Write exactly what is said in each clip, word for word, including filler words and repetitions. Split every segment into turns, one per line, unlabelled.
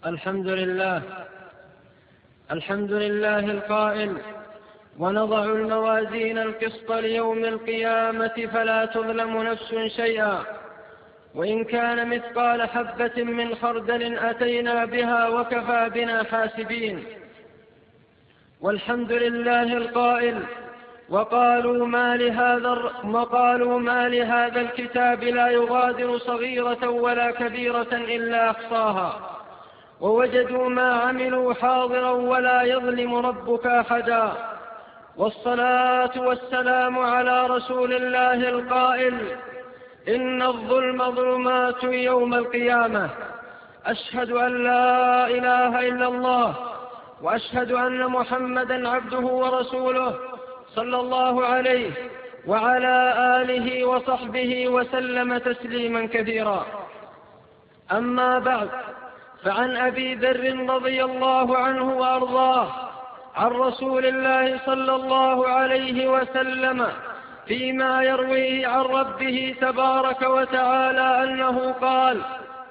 الحمد لله الحمد لله القائل: ونضع الموازين القسط ليوم القيامة فلا تظلم نفس شيئا وإن كان مثقال حبة من خردل أتينا بها وكفى بنا حاسبين. والحمد لله القائل: وقالوا ما لهذا, وقالوا ما لهذا الكتاب لا يغادر صغيرة ولا كبيرة إلا أحصاها ووجدوا ما عملوا حاضرا ولا يظلم ربك أحدا. والصلاة والسلام على رسول الله القائل: إن الظلم ظلمات يوم القيامة. أشهد أن لا إله إلا الله وأشهد أن محمدا عبده ورسوله صلى الله عليه وعلى آله وصحبه وسلم تسليما كثيرا. أما بعد، فعن أبي ذر رضي الله عنه وأرضاه عن رسول الله صلى الله عليه وسلم فيما يرويه عن ربه تبارك وتعالى أنه قال: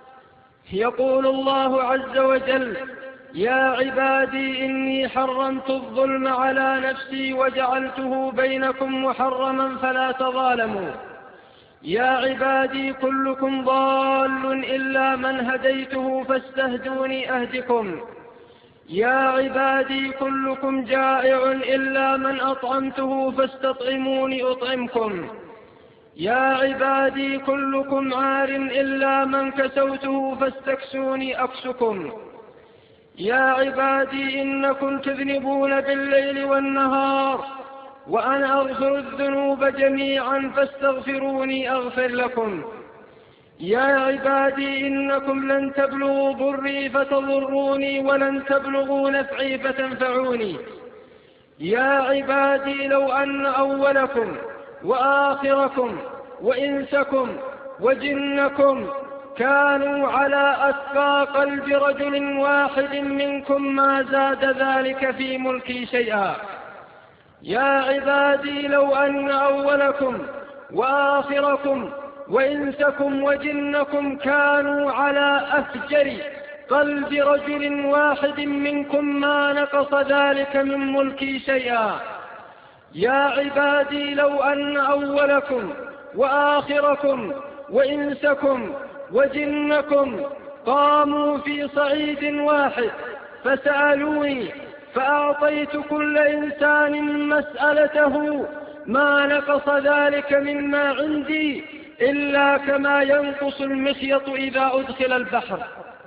يقول الله عز وجل: يا عبادي إني حرمت الظلم على نفسي وجعلته بينكم محرما فلا تظالموا. يا عبادي كلكم ضال إلا من هديته فاستهدوني أهدكم. يا عبادي كلكم جائع إلا من أطعمته فاستطعموني أطعمكم. يا عبادي كلكم عار إلا من كسوته فاستكسوني أكسكم. يا عبادي إنكم تذنبون بالليل والنهار وأنا أغفر الذنوب جميعا فاستغفروني أغفر لكم. يا عبادي إنكم لن تبلغوا ضري فتضروني ولن تبلغوا نفعي فتنفعوني. يا عبادي لو أن أولكم وآخركم وإنسكم وجنكم كانوا على أتقى قلب رجل واحد منكم ما زاد ذلك في ملكي شيئا. يا عبادي لو أن أولكم وآخركم وإنسكم وجنكم كانوا على أفجر قلب رجل واحد منكم ما نقص ذلك من ملكي شيئا. يا عبادي لو أن أولكم وآخركم وإنسكم وجنكم قاموا في صعيد واحد فسألوني فأعطيت كل إنسان مسألته ما نقص ذلك مما عندي إلا كما ينقص المخيط إذا أدخل البحر.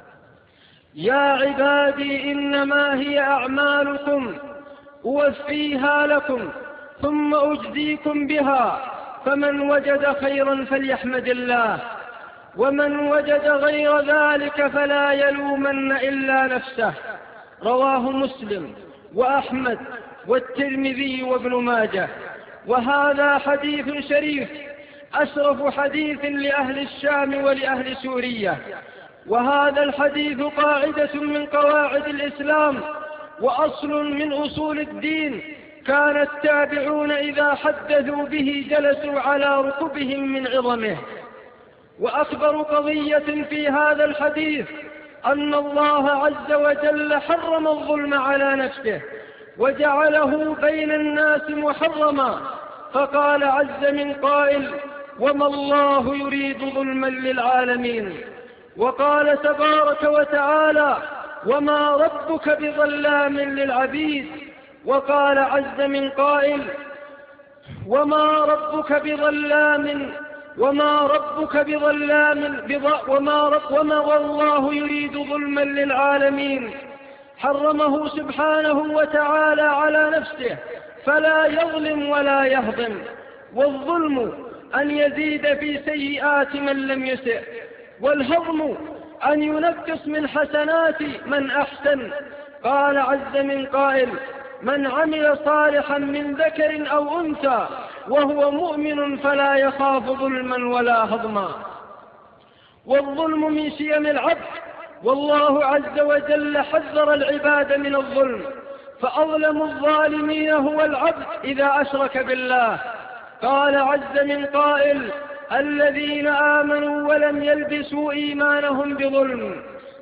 يا عبادي إنما هي أعمالكم أوفيها لكم ثم أجزيكم بها، فمن وجد خيرا فليحمد الله ومن وجد غير ذلك فلا يلومن إلا نفسه. رواه مسلم وأحمد والترمذي وابن ماجه. وهذا حديث شريف أشرف حديث لأهل الشام ولأهل سوريا. وهذا الحديث قاعدة من قواعد الإسلام وأصل من أصول الدين، كان التابعون إذا حدثوا به جلسوا على ركبهم من عظمه. وأكبر قضية في هذا الحديث أن الله عز وجل حرم الظلم على نفسه وجعله بين الناس محرما، فقال عز من قائل: وما الله يريد ظلما للعالمين. وقال تبارك وتعالى: وما ربك بظلام للعبيد. وقال عز من قائل: وما ربك بظلام وما ربك بظلام وما رب وما والله يريد ظلما للعالمين. حرمه سبحانه وتعالى على نفسه فلا يظلم ولا يهضم. والظلم أن يزيد في سيئات من لم يسئ، والهضم أن ينقص من حسنات من أحسن. قال عز من قائل: من عمل صالحا من ذكر أو أنثى وهو مؤمن فلا يخاف ظلما ولا هضما. والظلم من شيم العبد، والله عز وجل حذر العباد من الظلم، فأظلم الظالمين هو العبد إذا أشرك بالله. قال عز من قائل: الذين آمنوا ولم يلبسوا إيمانهم بظلم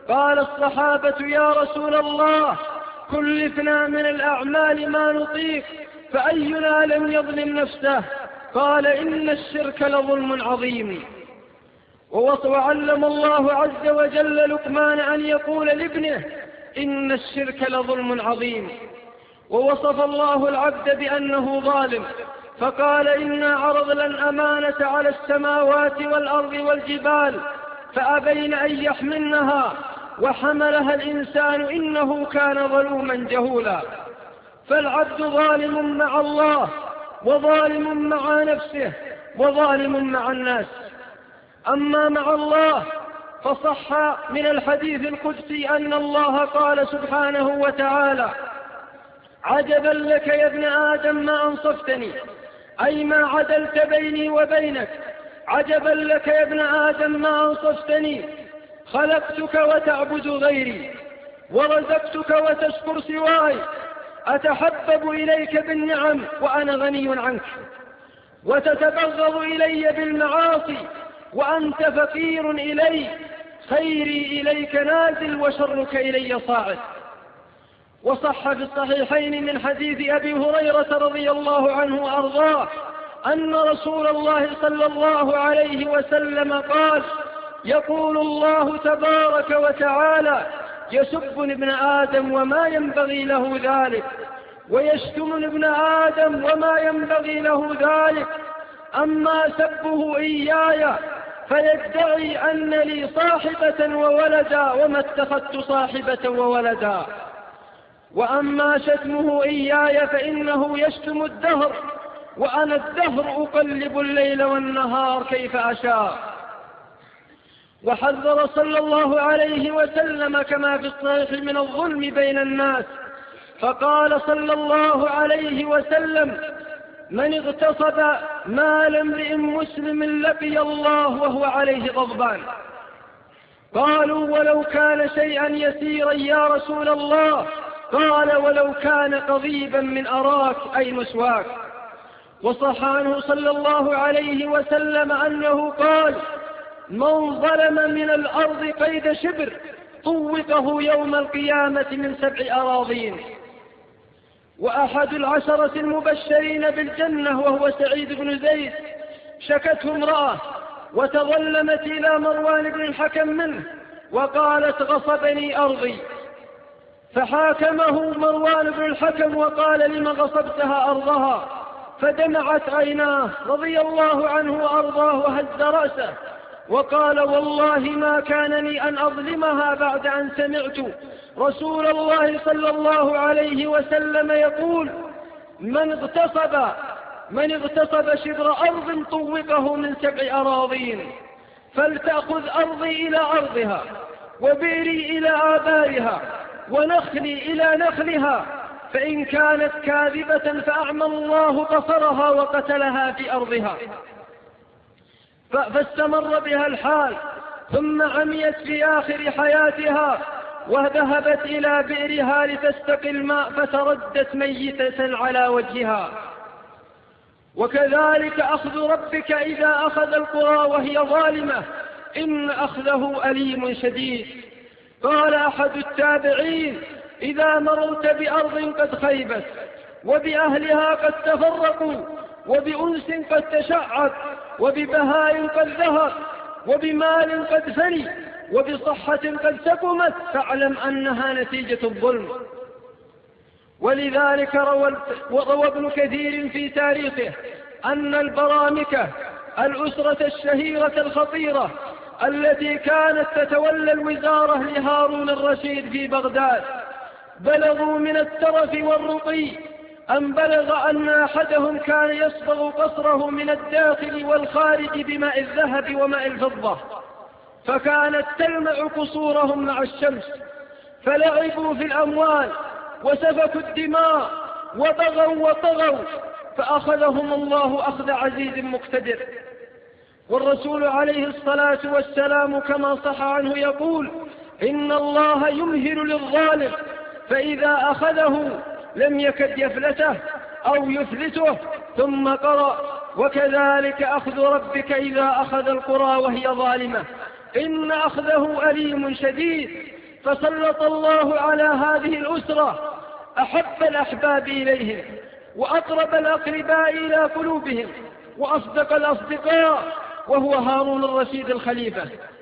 قال الصحابة: يا رسول الله، كلفنا من الأعمال ما نطيق، فأينا لم يظلم نفسه؟ قال: إن الشرك لظلم عظيم. وعلم الله عز وجل لقمان أن يقول لابنه: إن الشرك لظلم عظيم. ووصف الله العبد بأنه ظالم، فقال: إنا عرضنا الأمانة على السماوات والأرض والجبال فأبين أن يحملنها وحملها الإنسان إنه كان ظلوما جهولا. فالعبد ظالم مع الله، وظالم مع نفسه، وظالم مع الناس. أما مع الله فصح من الحديث القدسي أن الله قال سبحانه وتعالى: عجبا لك يا ابن آدم ما أنصفتني، أي ما عدلت بيني وبينك. عجبا لك يا ابن آدم ما أنصفتني، خلقتك وتعبد غيري، ورزقتك وتشكر سواي، أتحبب إليك بالنعم وأنا غني عنك، وتتبغض إلي بالمعاصي وأنت فقير إلي، خيري إليك نازل وشرك إلي صاعد. وصح في الصحيحين من حديث أبي هريرة رضي الله عنه وأرضاه أن رسول الله صلى الله عليه وسلم قال: يقول الله تبارك وتعالى: يسب ابن آدم وما ينبغي له ذلك، ويشتم ابن آدم وما ينبغي له ذلك، أما سبه إياي فيدعي أن لي صاحبة وولدا وما اتخذت صاحبة وولدا، وأما شتمه إياي فإنه يشتم الدهر، وأنا الدهر أقلب الليل والنهار كيف أشاء. وحذر صلى الله عليه وسلم كما في الصحيح من الظلم بين الناس، فقال صلى الله عليه وسلم: من اغتصب مال امرئ مسلم لقي الله وهو عليه غضبان. قالوا: ولو كان شيئا يسيرا يا رسول الله؟ قال: ولو كان قضيبا من أراك أي مسواك. وصح عنه صلى الله عليه وسلم أنه قال: من ظلم من الأرض قيد شبر طوقه يوم القيامة من سبع أراضين. وأحد العشرة المبشرين بالجنة وهو سعيد بن زيد شكته امرأة وتظلمت إلى مروان بن الحكم منه وقالت: غصبني أرضي. فحاكمه مروان بن الحكم وقال: لم غصبتها أرضها؟ فدمعت عيناه رضي الله عنه وأرضاه وهز رأسه وقال: والله ما كانني أن أظلمها بعد أن سمعت رسول الله صلى الله عليه وسلم يقول: من اغتصب من اغتصب شبر أرض طوقه من سبع أراضين، فلتأخذ أرضي إلى أرضها، وبئري إلى آبارها، ونخلي إلى نخلها، فإن كانت كاذبة فأعمى الله بصرها وقتلها في أرضها. فاستمر بها الحال، ثم عميت في آخر حياتها وذهبت إلى بئرها لتستقي الماء فتردت ميتة على وجهها. وكذلك أخذ ربك إذا أخذ القرى وهي ظالمة إن أخذه أليم شديد. قال أحد التابعين: إذا مررت بأرض قد خيبت، وبأهلها قد تفرقوا، وبأنس قد تشعت، وببهاء قد ذهب، وبمال قد فني، وبصحة قد سقمت، فاعلم أنها نتيجة الظلم. ولذلك روى, روى ابن كثير في تاريخه أن البرامكة الأسرة الشهيرة الخطيرة التي كانت تتولى الوزارة لهارون الرشيد في بغداد بلغوا من الترف والرقي أن بلغ أن أحدهم كان يصبغ قصره من الداخل والخارج بماء الذهب وماء الفضة، فكانت تلمع قصورهم مع الشمس، فلعبوا في الأموال وسفكوا الدماء وبغوا وطغوا، فأخذهم الله أخذ عزيز مقتدر. والرسول عليه الصلاة والسلام كما صح عنه يقول: إن الله يمهل للظالم فإذا أخذه لم يكد يفلته أو يفلته. ثم قرأ: وكذلك أخذ ربك إذا أخذ القرى وهي ظالمة إن أخذه أليم شديد. فسلط الله على هذه الأسرة أحب الأحباب إليهم وأقرب الأقرباء إلى قلوبهم وأصدق الأصدقاء، وهو هارون الرشيد الخليفة.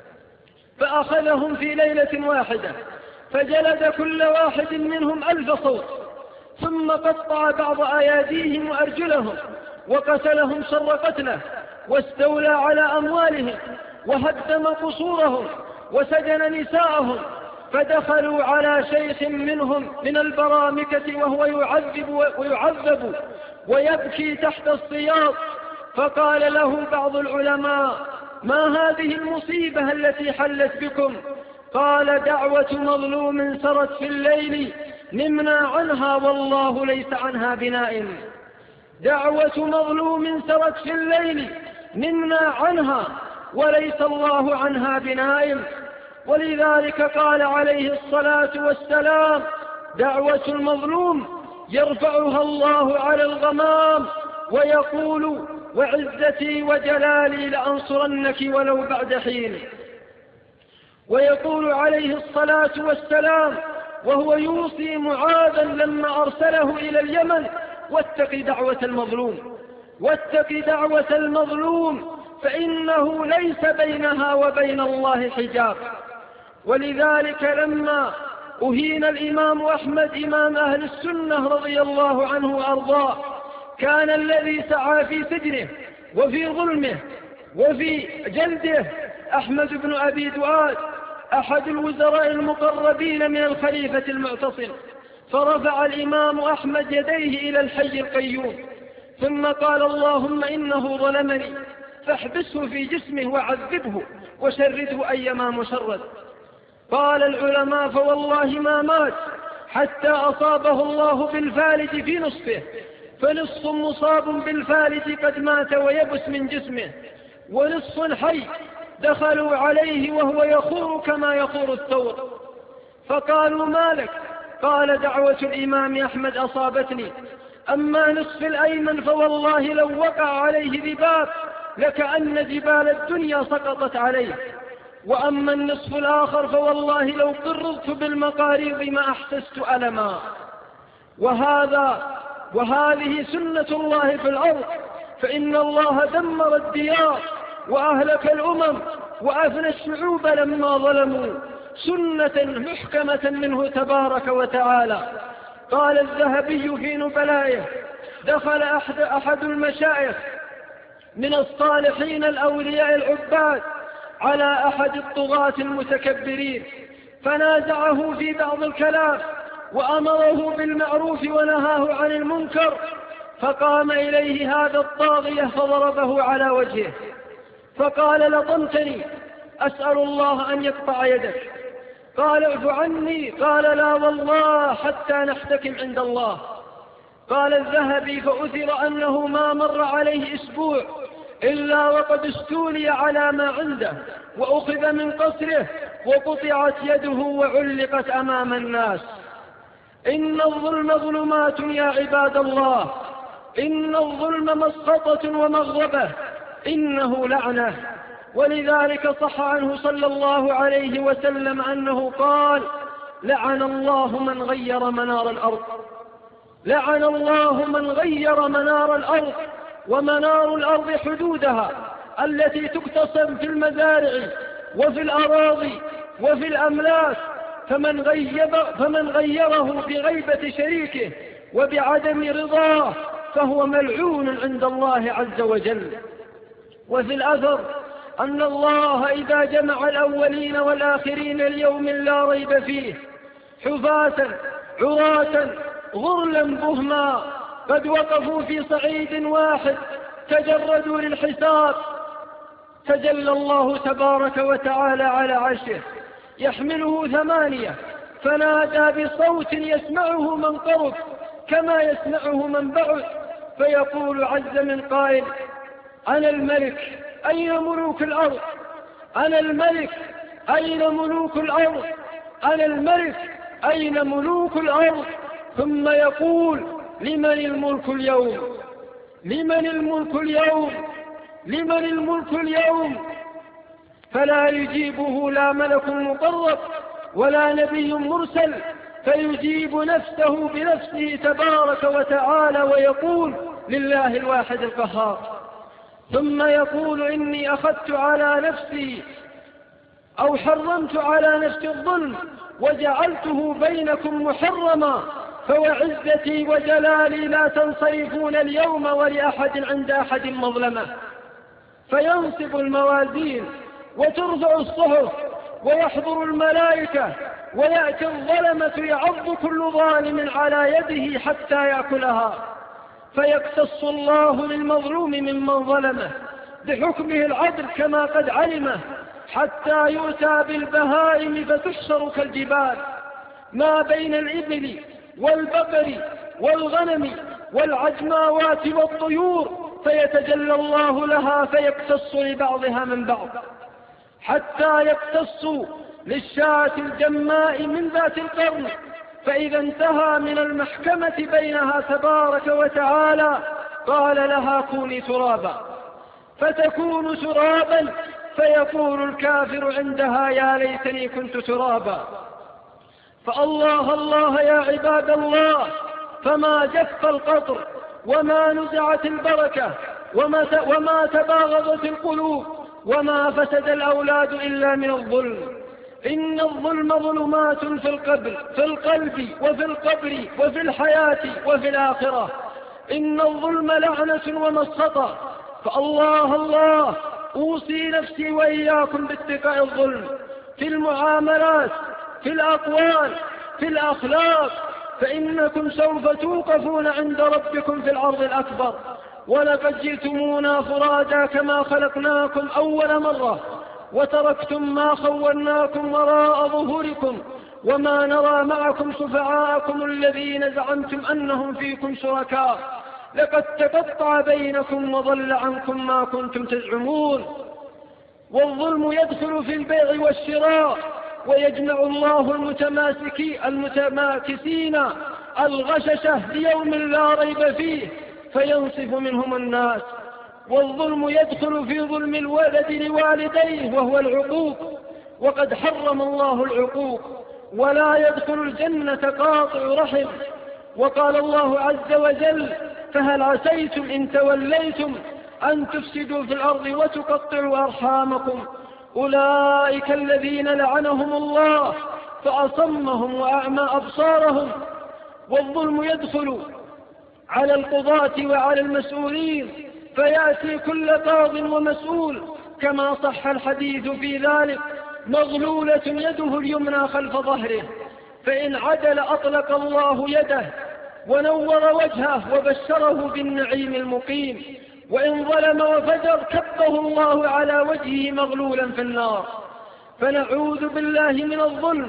فأخذهم في ليلة واحدة فجلد كل واحد منهم ألف صوت، ثم قطع بعض أياديهم وأرجلهم وقتلهم شر قتله، واستولى على أموالهم وهدم قصورهم وسجن نساءهم. فدخلوا على شيخ منهم من البرامكة وهو يعذب ويعذب ويبكي تحت السياط، فقال له بعض العلماء: ما هذه المصيبة التي حلت بكم؟ قال: دعوة مظلوم سرت في الليل نمنا عنها والله ليس عنها بنائم. دعوة مظلوم سرت في الليل نمنا عنها وليس الله عنها بنائم. ولذلك قال عليه الصلاة والسلام: دعوة المظلوم يرفعها الله على الغمام ويقول: وعزتي وجلالي لأنصرنك ولو بعد حين. ويقول عليه الصلاة والسلام وهو يوصي معاذا لما أرسله إلى اليمن: واتق دعوة المظلوم، واتق دعوة المظلوم فإنه ليس بينها وبين الله حجاب. ولذلك لما أهين الإمام أحمد إمام أهل السنة رضي الله عنه وأرضاه، كان الذي سعى في سجنه وفي ظلمه وفي جلده أحمد بن أبي دؤاد، أحد الوزراء المقربين من الخليفة المعتصم. فرفع الإمام أحمد يديه إلى الحي القيوم ثم قال: اللهم إنه ظلمني فاحبسه في جسمه وعذبه وشرده أيما مشرد. قال العلماء: فوالله ما مات حتى أصابه الله بالفالج في نصفه، فنصف مصاب بالفالج قد مات ويبس من جسمه، ونصف حي دخلوا عليه وهو يخور كما يخور الثور. فقالوا: ما لك؟ قال: دعوة الإمام أحمد أصابتني، أما نصف الأيمن فوالله لو وقع عليه ذباب لكأن جبال الدنيا سقطت عليه، وأما النصف الآخر فوالله لو قرضت بالمقاريض ما أحسست ألما. وهذا وهذه سنة الله في الأرض، فإن الله دمر الديار وأهلك الأمم وأفنى الشعوب لما ظلموا، سنة محكمة منه تبارك وتعالى. قال الذهبي في نبلائه: دخل أحد, أحد المشايخ من الصالحين الأولياء العباد على أحد الطغاة المتكبرين، فنازعه في بعض الكلام وأمره بالمعروف ونهاه عن المنكر، فقام إليه هذا الطاغية فضربه على وجهه فقال: لطمتني، أسأل الله أن يقطع يدك. قال: اعف عني. قال: لا والله حتى نحتكم عند الله. قال الذهبي: فأثر أنه ما مر عليه أسبوع إلا وقد استولي على ما عنده وأخذ من قصره وقطعت يده وعلقت أمام الناس. إن الظلم ظلمات يا عباد الله، إن الظلم مسخطة ومغضبة، إنه لعنة. ولذلك صح عنه صلى الله عليه وسلم أنه قال: لعن الله من غير منار الأرض، لعن الله من غير منار الأرض. ومنار الأرض حدودها التي تقتسم في المزارع وفي الأراضي وفي الأملاك، فمن, غيب فمن غيره بغيبة شريكه وبعدم رضاه فهو ملعون عند الله عز وجل. وفي الأثر أن الله إذا جمع الأولين والآخرين ليوم لا ريب فيه حفاة عراة غرلا بهما قد وقفوا في صعيد واحد تجردوا للحساب، تجلى الله تبارك وتعالى على عرشه يحمله ثمانية، فنادى بصوت يسمعه من قرب كما يسمعه من بعد، فيقول عز من قائل: أنا الملك أين ملوك الأرض؟ أنا الملك أين ملوك الأرض؟ أنا الملك أين ملوك الأرض؟ ثم يقول: لمن الملك اليوم؟ لمن الملك اليوم؟ لمن الملك اليوم؟ فلا يجيبه لا ملك مقرب ولا نبي مرسل فيجيب نفسه بنفسه تبارك وتعالى ويقول لله الواحد القهار، ثم يقول إني أخذت على نفسي أو حرمت على نفسي الظلم وجعلته بينكم محرما فوعزتي وجلالي لا تنصرفون اليوم ولأحد عند أحد مظلمة. فينصب الموازين وترفع الصحف ويحضر الملائكة ويأتي الظلمة يعض كل ظالم على يده حتى يأكلها، فيقتص الله للمظلوم ممن ظلمه بحكمه العدل كما قد علمه، حتى يؤتى بالبهائم فتحشر كالجبال ما بين الإبل والبقر والغنم والعجماوات والطيور، فيتجلى الله لها فيقتص لبعضها من بعض، حتى يقتص للشاة الجماء من ذات القرن، فإذا انتهى من المحكمة بينها تبارك وتعالى قال لها كوني ترابا فتكون ترابا، فيقول الكافر عندها يا ليتني كنت ترابا. فالله الله يا عباد الله، فما جف القطر وما نزعت البركة وما, وما تباغضت القلوب وما فسد الأولاد إلا من الظلم. إن الظلم ظلمات في القلب في القلب وفي القبر وفي الحياة وفي الآخرة. إن الظلم لعنة ومسخطة، فالله الله أوصي نفسي وإياكم باتقاء الظلم في المعاملات، في الأقوال، في الأخلاق، فإنكم سوف توقفون عند ربكم في العرض الأكبر. ولقد جئتمونا فرادا كما خلقناكم أول مرة وتركتم ما خولناكم وراء ظهوركم وما نرى معكم شفعاءكم الذين زعمتم أنهم فيكم شركاء، لقد تقطع بينكم وضل عنكم ما كنتم تزعمون. والظلم يدخل في البيع والشراء، ويجمع الله المتماسكين المتماكسين الغششة ليوم لا ريب فيه فينصف منهم الناس. والظلم يدخل في ظلم الولد لوالديه وهو العقوق، وقد حرم الله العقوق، ولا يدخل الجنة قاطع رحم. وقال الله عز وجل فهل عسيتم إن توليتم أن تفسدوا في الأرض وتقطعوا أرحامكم أولئك الذين لعنهم الله فأصمهم وأعمى أبصارهم. والظلم يدخل على القضاة وعلى المسؤولين، فيأتي كل قاض ومسؤول كما صح الحديث في ذلك مغلولة يده اليمنى خلف ظهره، فإن عدل أطلق الله يده ونور وجهه وبشره بالنعيم المقيم، وإن ظلم وفجر كبه الله على وجهه مغلولا في النار. فنعوذ بالله من الظلم.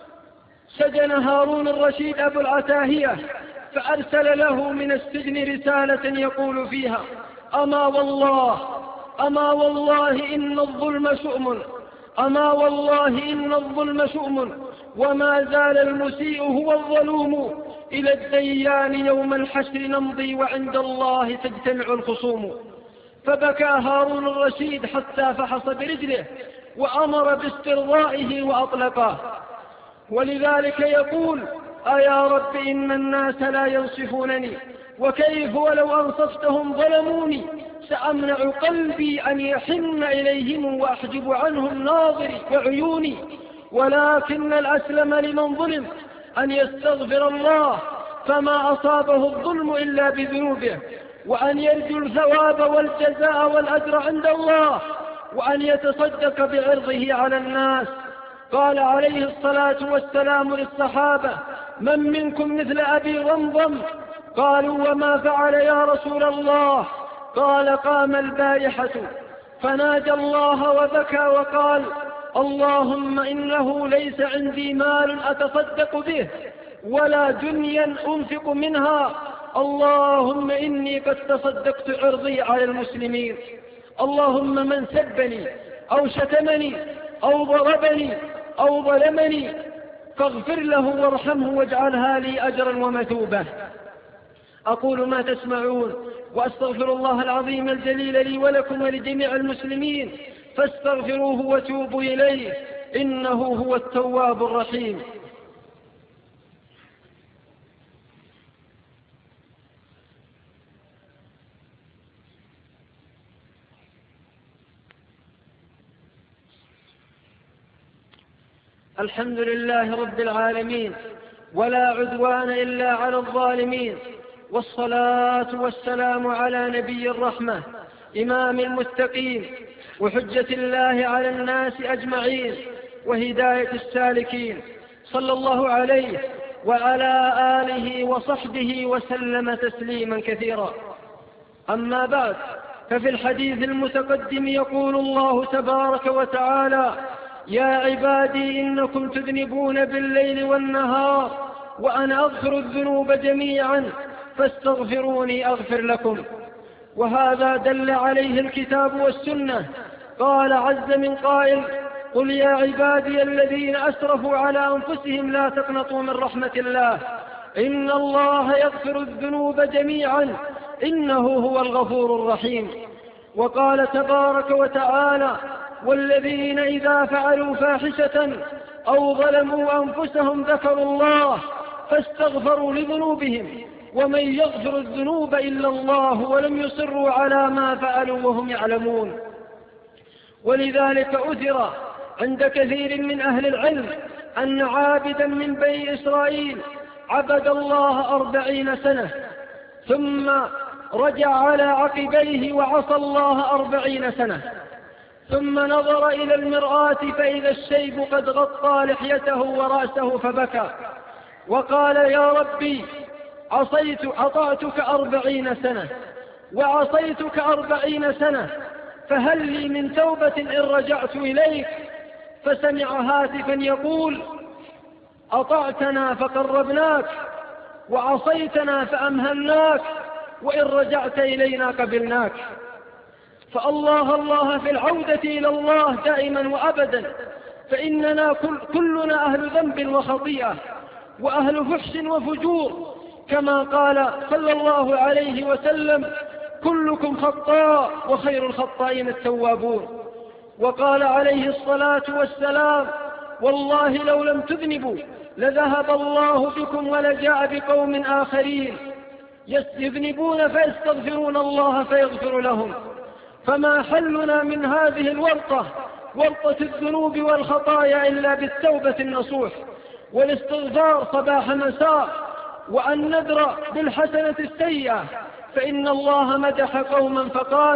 سجن هارون الرشيد أبو العتاهية فأرسل له من السجن رسالة يقول فيها أما والله أما والله إن الظلم شؤم أما والله إن الظلم شؤم وما زال المسيء هو الظلوم إلى الديان يوم الحشر نمضي وعند الله تجتمع الخصوم. فبكى هارون الرشيد حتى فحص برجله وأمر باسترضائه وأطلقه. ولذلك يقول أيا رب إن الناس لا ينصفونني وكيف ولو أنصفتهم ظلموني، سأمنع قلبي أن يحن إليهم وأحجب عنهم ناظري وعيوني. ولكن الأسلم لمن ظلم أن يستغفر الله فما أصابه الظلم إلا بذنوبه، وأن يرجو الثواب والجزاء والأجر عند الله، وأن يتصدق بعرضه على الناس. قال عليه الصلاة والسلام للصحابة من منكم مثل أبي رمضم؟ قالوا وما فعل يا رسول الله؟ قال قام البارحة فناجى الله وبكى وقال اللهم إنه ليس عندي مال أتصدق به ولا دنيا أنفق منها، اللهم إني قد تصدقت عرضي على المسلمين. اللهم من سبني أو شتمني أو ضربني أو ظلمني فاغفر له وارحمه واجعلها لي أجرا ومثوبة. أقول ما تسمعون وأستغفر الله العظيم الجليل لي ولكم ولجميع المسلمين فاستغفروه وتوبوا إليه إنه هو التواب الرحيم. الحمد لله رب العالمين، ولا عدوان إلا على الظالمين، والصلاة والسلام على نبي الرحمة إمام المتقين وحجة الله على الناس أجمعين وهداية السالكين، صلى الله عليه وعلى آله وصحبه وسلم تسليما كثيرا. أما بعد، ففي الحديث المتقدم يقول الله تبارك وتعالى: يا عبادي إنكم تذنبون بالليل والنهار وأنا أغفر الذنوب جميعا فاستغفروني أغفر لكم. وهذا دل عليه الكتاب والسنة. قال عز من قائل: قل يا عبادي الذين أسرفوا على أنفسهم لا تقنطوا من رحمة الله إن الله يغفر الذنوب جميعا إنه هو الغفور الرحيم. وقال تبارك وتعالى: والذين إذا فعلوا فاحشة أو ظلموا أنفسهم ذكروا الله فاستغفروا لذنوبهم ومن يغفر الذنوب إلا الله ولم يصروا على ما فعلوا وهم يعلمون. ولذلك أثر عند كثير من أهل العلم أن عابدا من بني إسرائيل عبد الله أربعين سنة ثم رجع على عقبيه وعصى الله أربعين سنة، ثم نظر إلى المرآة فإذا الشيب قد غطى لحيته ورأسه فبكى وقال: يا ربي، عصيت أطعتك أربعين سنة وعصيتك أربعين سنة، فهل لي من توبة إن رجعت إليك؟ فسمع هاتفا يقول: أطعتنا فقربناك وعصيتنا فأمهلناك وإن رجعت إلينا قبلناك. فالله الله في العودة إلى الله دائما وأبدا، فإننا كل كلنا أهل ذنب وخطيئة وأهل فحش وفجور، كما قال صلى الله عليه وسلم: كلكم خطاء وخير الخطائين التوابون. وقال عليه الصلاة والسلام: والله لو لم تذنبوا لذهب الله بكم ولجاء بقوم آخرين يذنبون فيستغفرون الله فيغفر لهم. فما حلنا من هذه الورطة، ورطة الذنوب والخطايا، إلا بالتوبة النصوح والاستغفار صباح مساء، وأن ندر بالحسنة السيئة، فإن الله مدح قوما فقال: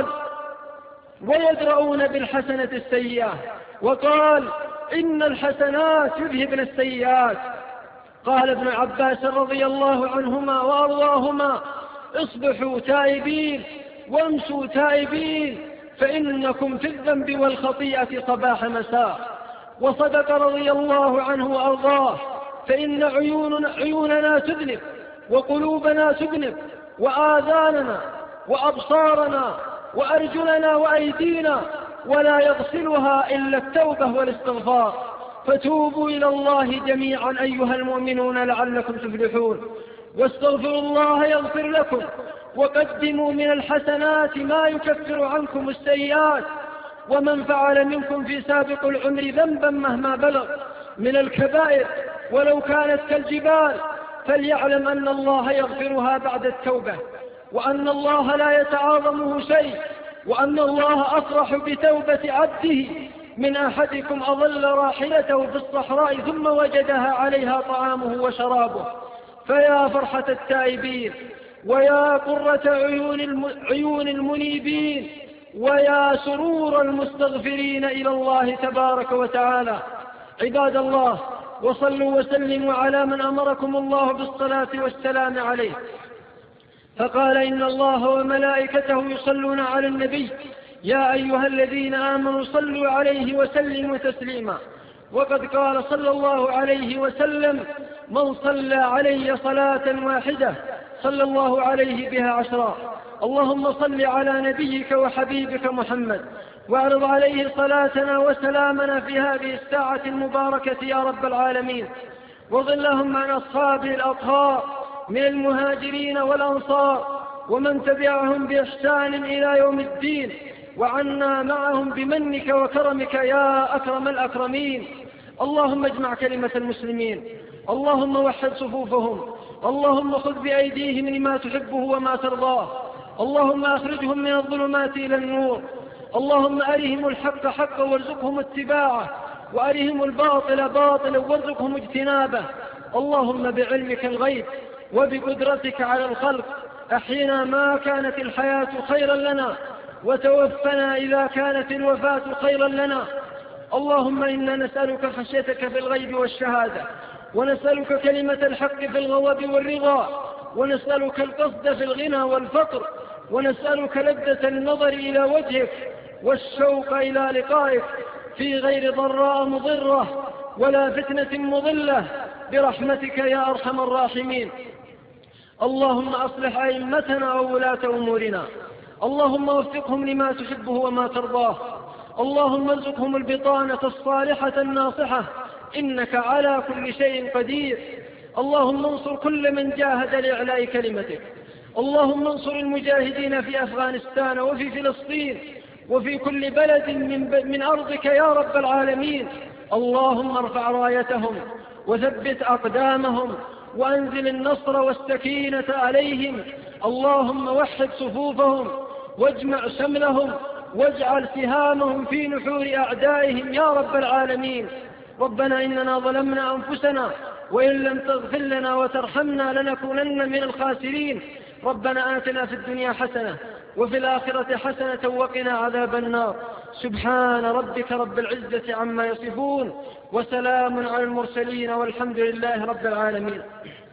ويدرؤون بالحسنة السيئة، وقال: إن الحسنات يذهبن السيئات. قال ابن عباس رضي الله عنهما وأرضاهما: اصبحوا تائبين وامسوا تائبين فإنكم في الذنب والخطيئة صباح مساء. وصدق رضي الله عنه وأرضاه، فإن عيون عيوننا تذنب وقلوبنا تذنب وآذاننا وأبصارنا وأرجلنا وأيدينا، ولا يغسلها إلا التوبة والاستغفار. فتوبوا إلى الله جميعا أيها المؤمنون لعلكم تفلحون، واستغفروا الله يغفر لكم، وقدموا من الحسنات ما يكفر عنكم السيئات. ومن فعل منكم في سابق العمر ذنبا مهما بلغ من الكبائر ولو كانت كالجبال فليعلم أن الله يغفرها بعد التوبة، وأن الله لا يتعاظمه شيء، وأن الله أفرح بتوبة عبده من أحدكم أضل راحلته في الصحراء ثم وجدها عليها طعامه وشرابه. فيا فرحة التائبين، ويا قرة عيون المنيبين، ويا سرور المستغفرين إلى الله تبارك وتعالى. عباد الله، وصلوا وسلموا على من أمركم الله بالصلاة والسلام عليه، فقال: إن الله وملائكته يصلون على النبي يا أيها الذين آمنوا صلوا عليه وسلموا تسليما. وقد قال صلى الله عليه وسلم: من صلى علي صلاة واحدة صلى الله عليه بها عشرا. اللهم صل على نبيك وحبيبك محمد، واعرض عليه صلاتنا وسلامنا في هذه الساعة المباركة يا رب العالمين. وارض اللهم عن أصحابه الأطهار من المهاجرين والأنصار ومن تبعهم بإحسان إلى يوم الدين، وعنا معهم بمنك وكرمك يا أكرم الأكرمين. اللهم اجمع كلمة المسلمين، اللهم وحد صفوفهم، اللهم خذ بأيديهم لما تحبه وما ترضاه، اللهم أخرجهم من الظلمات إلى النور، اللهم أرهم الحق حقا وارزقهم اتباعه، وأرهم الباطل باطلا وارزقهم اجتنابه. اللهم بعلمك الغيب وبقدرتك على الخلق أحينا ما كانت الحياة خيرا لنا، وتوفنا إذا كانت الوفاة خيرا لنا. اللهم إنا نسألك خشيتك في الغيب والشهادة، ونسألك كلمة الحق في الغضب والرضا، ونسألك القصد في الغنى والفقر، ونسألك لذة النظر إلى وجهك والشوق إلى لقائك في غير ضراء مضرة ولا فتنة مضلة برحمتك يا أرحم الراحمين. اللهم أصلح أئمتنا وولاة أمورنا، اللهم وفقهم لما تحبه وما ترضاه، اللهم ارزقهم البطانة الصالحة الناصحة، إنك على كل شيء قدير. اللهم انصر كل من جاهد لإعلاء كلمتك، اللهم انصر المجاهدين في أفغانستان وفي فلسطين وفي كل بلد من, من أرضك يا رب العالمين. اللهم ارفع رايتهم وثبت أقدامهم وأنزل النصر والسكينة عليهم. اللهم وحد صفوفهم واجمع شملهم واجعل سهامهم في نحور أعدائهم يا رب العالمين. ربنا إننا ظلمنا أنفسنا وإن لم تغفر لنا وترحمنا لنكونن من الخاسرين. ربنا آتنا في الدنيا حسنة وفي الآخرة حسنة وقنا عذاب النار. سبحان ربك رب العزة عما يصفون، وسلام على المرسلين، والحمد لله رب العالمين.